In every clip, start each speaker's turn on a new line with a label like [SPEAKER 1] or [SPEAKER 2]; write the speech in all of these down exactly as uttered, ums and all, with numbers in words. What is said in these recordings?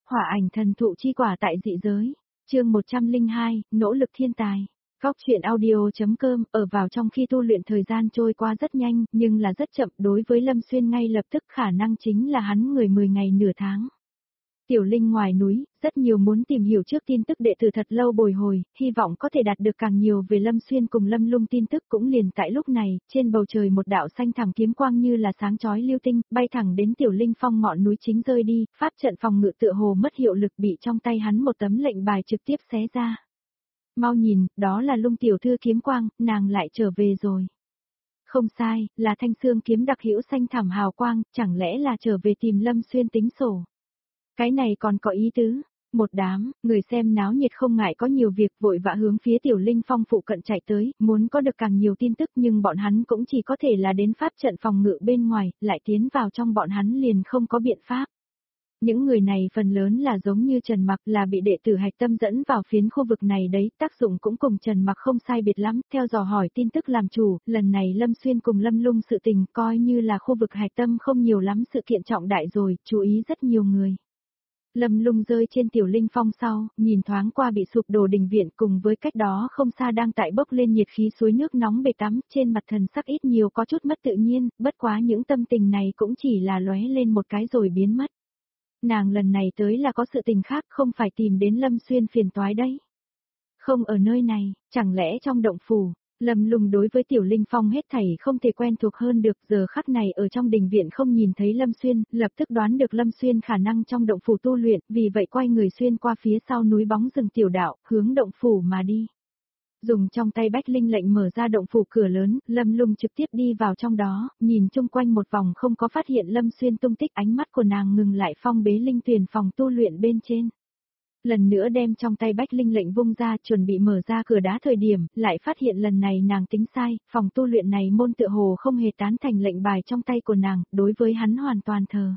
[SPEAKER 1] Hỏa ảnh thần thụ chi quả tại dị giới. Chương một trăm lẻ hai, nỗ lực thiên tài. Góc truyện audio.com, ở vào trong khi tu luyện thời gian trôi qua rất nhanh, nhưng là rất chậm, đối với Lâm Xuyên ngay lập tức khả năng chính là hắn người mười ngày nửa tháng. Tiểu Linh ngoài núi, rất nhiều muốn tìm hiểu trước tin tức đệ tử thật lâu bồi hồi, hy vọng có thể đạt được càng nhiều về Lâm Xuyên cùng Lâm Lung tin tức cũng liền tại lúc này, trên bầu trời một đạo xanh thẳm kiếm quang như là sáng chói lưu tinh, bay thẳng đến Tiểu Linh phong ngọn núi chính rơi đi, pháp trận phòng ngự tựa hồ mất hiệu lực bị trong tay hắn một tấm lệnh bài trực tiếp xé ra. Mau nhìn, đó là Lung tiểu thư kiếm quang, nàng lại trở về rồi. Không sai, là thanh xương kiếm đặc hữu xanh thẳm hào quang, chẳng lẽ là trở về tìm Lâm Xuyên tính sổ. Cái này còn có ý tứ, một đám, người xem náo nhiệt không ngại có nhiều việc vội vã hướng phía Tiểu Linh phong phụ cận chạy tới, muốn có được càng nhiều tin tức nhưng bọn hắn cũng chỉ có thể là đến pháp trận phòng ngự bên ngoài, lại tiến vào trong bọn hắn liền không có biện pháp. Những người này phần lớn là giống như Trần Mặc là bị đệ tử hạch tâm dẫn vào phiến khu vực này đấy, tác dụng cũng cùng Trần Mặc không sai biệt lắm, theo dò hỏi tin tức làm chủ, lần này Lâm Xuyên cùng Lâm Lung sự tình coi như là khu vực hạch tâm không nhiều lắm sự kiện trọng đại rồi, chú ý rất nhiều người. Lâm Lung rơi trên Tiểu Linh phong sau, nhìn thoáng qua bị sụp đổ đình viện cùng với cách đó không xa đang tại bốc lên nhiệt khí suối nước nóng bể tắm, trên mặt thần sắc ít nhiều có chút mất tự nhiên, bất quá những tâm tình này cũng chỉ là lóe lên một cái rồi biến mất. Nàng lần này tới là có sự tình khác không phải tìm đến Lâm Xuyên phiền toái đấy. Không ở nơi này, chẳng lẽ trong động phủ. Lâm Lung đối với Tiểu Linh phong hết thảy không thể quen thuộc hơn được, giờ khắc này ở trong đình viện không nhìn thấy Lâm Xuyên, lập tức đoán được Lâm Xuyên khả năng trong động phủ tu luyện, vì vậy quay người xuyên qua phía sau núi bóng rừng tiểu đạo, hướng động phủ mà đi. Dùng trong tay bách linh lệnh mở ra động phủ cửa lớn, Lâm Lung trực tiếp đi vào trong đó, nhìn chung quanh một vòng không có phát hiện Lâm Xuyên tung tích, ánh mắt của nàng ngừng lại phong bế linh tuyền phòng tu luyện bên trên. Lần nữa đem trong tay bách linh lệnh vung ra chuẩn bị mở ra cửa đá thời điểm, lại phát hiện lần này nàng tính sai, phòng tu luyện này môn tựa hồ không hề tán thành lệnh bài trong tay của nàng, đối với hắn hoàn toàn thờ.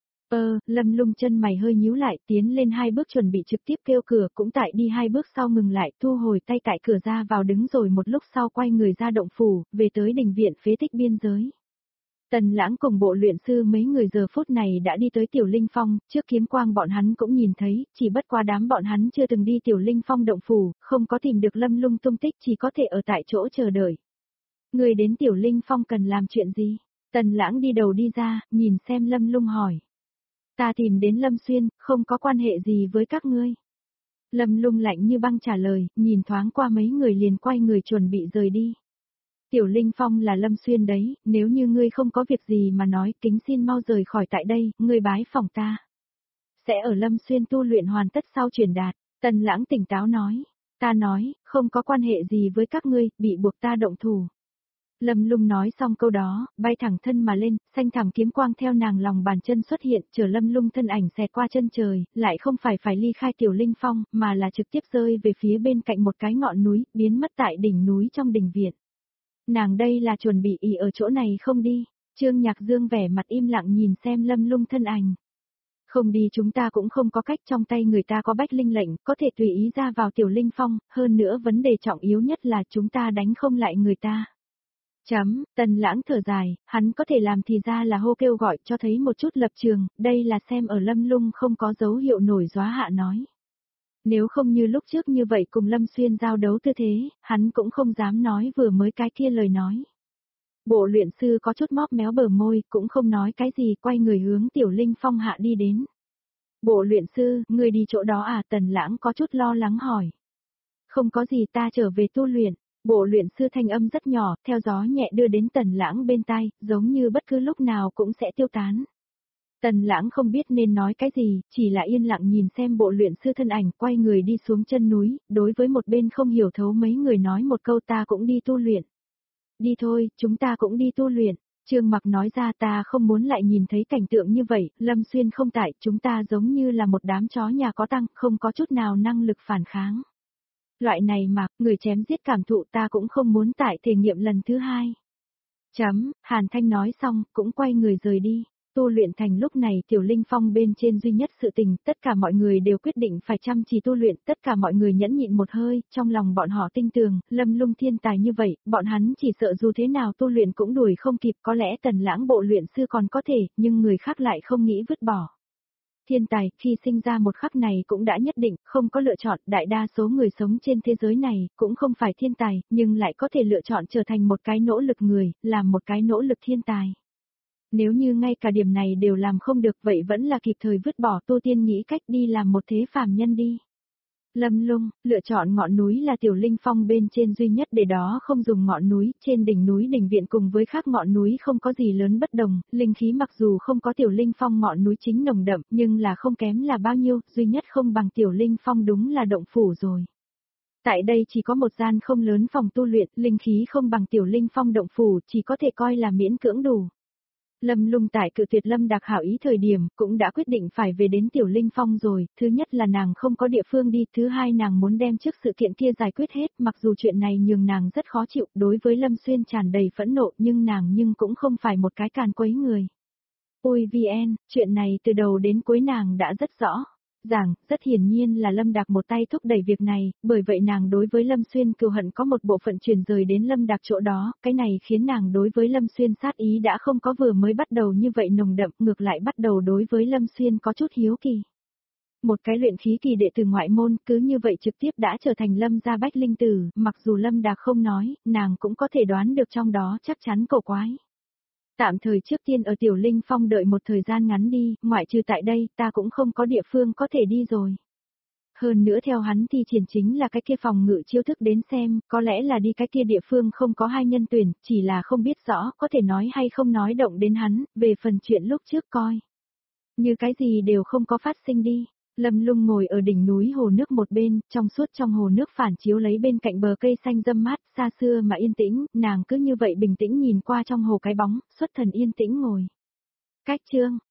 [SPEAKER 1] Ơ, Lâm Lung chân mày hơi nhíu lại, tiến lên hai bước chuẩn bị trực tiếp kêu cửa, cũng tại đi hai bước sau ngừng lại, thu hồi tay cạy cửa ra vào đứng rồi một lúc sau quay người ra động phủ, về tới đình viện phế tích biên giới. Tần Lãng cùng bộ luyện sư mấy người giờ phút này đã đi tới Tiểu Linh phong, trước kiếm quang bọn hắn cũng nhìn thấy, chỉ bất qua đám bọn hắn chưa từng đi Tiểu Linh phong động phủ, không có tìm được Lâm Lung tung tích, chỉ có thể ở tại chỗ chờ đợi. Người đến Tiểu Linh phong cần làm chuyện gì? Tần Lãng đi đầu đi ra, nhìn xem Lâm Lung hỏi. Ta tìm đến Lâm Xuyên, không có quan hệ gì với các ngươi. Lâm Lung lạnh như băng trả lời, nhìn thoáng qua mấy người liền quay người chuẩn bị rời đi. Tiểu Linh phong là Lâm Xuyên đấy, nếu như ngươi không có việc gì mà nói, kính xin mau rời khỏi tại đây, ngươi bái phòng ta. Sẽ ở Lâm Xuyên tu luyện hoàn tất sau truyền đạt, Tần Lãng tỉnh táo nói. Ta nói, không có quan hệ gì với các ngươi, bị buộc ta động thủ. Lâm Lung nói xong câu đó, bay thẳng thân mà lên, xanh thẳm kiếm quang theo nàng lòng bàn chân xuất hiện, chờ Lâm Lung thân ảnh xẹt qua chân trời, lại không phải phải ly khai Tiểu Linh phong, mà là trực tiếp rơi về phía bên cạnh một cái ngọn núi, biến mất tại đỉnh núi trong đình viện. Nàng đây là chuẩn bị ỉ ở chỗ này không đi, Trương Nhạc Dương vẻ mặt im lặng nhìn xem Lâm Lung thân ảnh. Không đi chúng ta cũng không có cách, trong tay người ta có bách linh lệnh, có thể tùy ý ra vào Tiểu Linh phong, hơn nữa vấn đề trọng yếu nhất là chúng ta đánh không lại người ta. Chấm, Tần Lãng thở dài, hắn có thể làm thì ra là hô kêu gọi cho thấy một chút lập trường, đây là xem ở Lâm Lung không có dấu hiệu nổi gióa hạ nói. Nếu không như lúc trước như vậy cùng Lâm Xuyên giao đấu tư thế, hắn cũng không dám nói vừa mới cái kia lời nói. Bộ luyện sư có chút móp méo bờ môi, cũng không nói cái gì, quay người hướng Tiểu Linh phong hạ đi đến. Bộ luyện sư, người đi chỗ đó à? Tần Lãng có chút lo lắng hỏi. Không có gì, ta trở về tu luyện. Bộ luyện sư thanh âm rất nhỏ, theo gió nhẹ đưa đến Tần Lãng bên tai, giống như bất cứ lúc nào cũng sẽ tiêu tán. Tần Lãng không biết nên nói cái gì, chỉ là yên lặng nhìn xem bộ luyện sư thân ảnh, quay người đi xuống chân núi, đối với một bên không hiểu thấu mấy người nói một câu ta cũng đi tu luyện. Đi thôi, chúng ta cũng đi tu luyện. Trương Mặc nói ra ta không muốn lại nhìn thấy cảnh tượng như vậy, Lâm Xuyên không tại, chúng ta giống như là một đám chó nhà có tăng, không có chút nào năng lực phản kháng. Loại này mà, người chém giết cảm thụ ta cũng không muốn tại thể nghiệm lần thứ hai. Chấm, Hàn Thanh nói xong, cũng quay người rời đi. Tu luyện thành lúc này Tiểu Linh phong bên trên duy nhất sự tình, tất cả mọi người đều quyết định phải chăm chỉ tu luyện, tất cả mọi người nhẫn nhịn một hơi, trong lòng bọn họ tin tưởng, Lâm Lung thiên tài như vậy, bọn hắn chỉ sợ dù thế nào tu luyện cũng đuổi không kịp, có lẽ Tần Lãng bộ luyện sư còn có thể, nhưng người khác lại không nghĩ vứt bỏ. Thiên tài, khi sinh ra một khắc này cũng đã nhất định, không có lựa chọn, đại đa số người sống trên thế giới này, cũng không phải thiên tài, nhưng lại có thể lựa chọn trở thành một cái nỗ lực người, làm một cái nỗ lực thiên tài. Nếu như ngay cả điểm này đều làm không được vậy vẫn là kịp thời vứt bỏ tu tiên nghĩ cách đi làm một thế phàm nhân đi. Lâm Lung, lựa chọn ngọn núi là tiểu linh phong bên trên duy nhất để đó không dùng ngọn núi, trên đỉnh núi đỉnh viện cùng với khác ngọn núi không có gì lớn bất đồng, linh khí mặc dù không có tiểu linh phong ngọn núi chính nồng đậm nhưng là không kém là bao nhiêu, duy nhất không bằng tiểu linh phong đúng là động phủ rồi. Tại đây chỉ có một gian không lớn phòng tu luyện, linh khí không bằng tiểu linh phong động phủ chỉ có thể coi là miễn cưỡng đủ. Lâm Lung tại cự tuyệt Lâm Đạc hảo ý thời điểm, cũng đã quyết định phải về đến Tiểu Linh Phong rồi, thứ nhất là nàng không có địa phương đi, thứ hai nàng muốn đem trước sự kiện kia giải quyết hết, mặc dù chuyện này nhường nàng rất khó chịu, đối với Lâm Xuyên tràn đầy phẫn nộ nhưng nàng nhưng cũng không phải một cái càn quấy người. Ôi vê en, chuyện này từ đầu đến cuối nàng đã rất rõ. Rằng, rất hiển nhiên là Lâm Đạc một tay thúc đẩy việc này, bởi vậy nàng đối với Lâm Xuyên cừu hận có một bộ phận truyền rời đến Lâm Đạc chỗ đó, cái này khiến nàng đối với Lâm Xuyên sát ý đã không có vừa mới bắt đầu như vậy nồng đậm, ngược lại bắt đầu đối với Lâm Xuyên có chút hiếu kỳ. Một cái luyện khí kỳ đệ từ ngoại môn cứ như vậy trực tiếp đã trở thành Lâm gia bách linh tử, mặc dù Lâm Đạc không nói, nàng cũng có thể đoán được trong đó chắc chắn cổ quái. Tạm thời trước tiên ở Tiểu Linh Phong đợi một thời gian ngắn đi, ngoại trừ tại đây, ta cũng không có địa phương có thể đi rồi. Hơn nữa theo hắn thi triển chính là cái kia phòng ngự chiêu thức đến xem, có lẽ là đi cái kia địa phương không có hai nhân tuyển, chỉ là không biết rõ có thể nói hay không nói động đến hắn, về phần chuyện lúc trước coi. Như cái gì đều không có phát sinh đi. Lâm Lung ngồi ở đỉnh núi hồ nước một bên, trong suốt trong hồ nước phản chiếu lấy bên cạnh bờ cây xanh râm mát, xa xưa mà yên tĩnh, nàng cứ như vậy bình tĩnh nhìn qua trong hồ cái bóng, xuất thần yên tĩnh ngồi. Cách chương,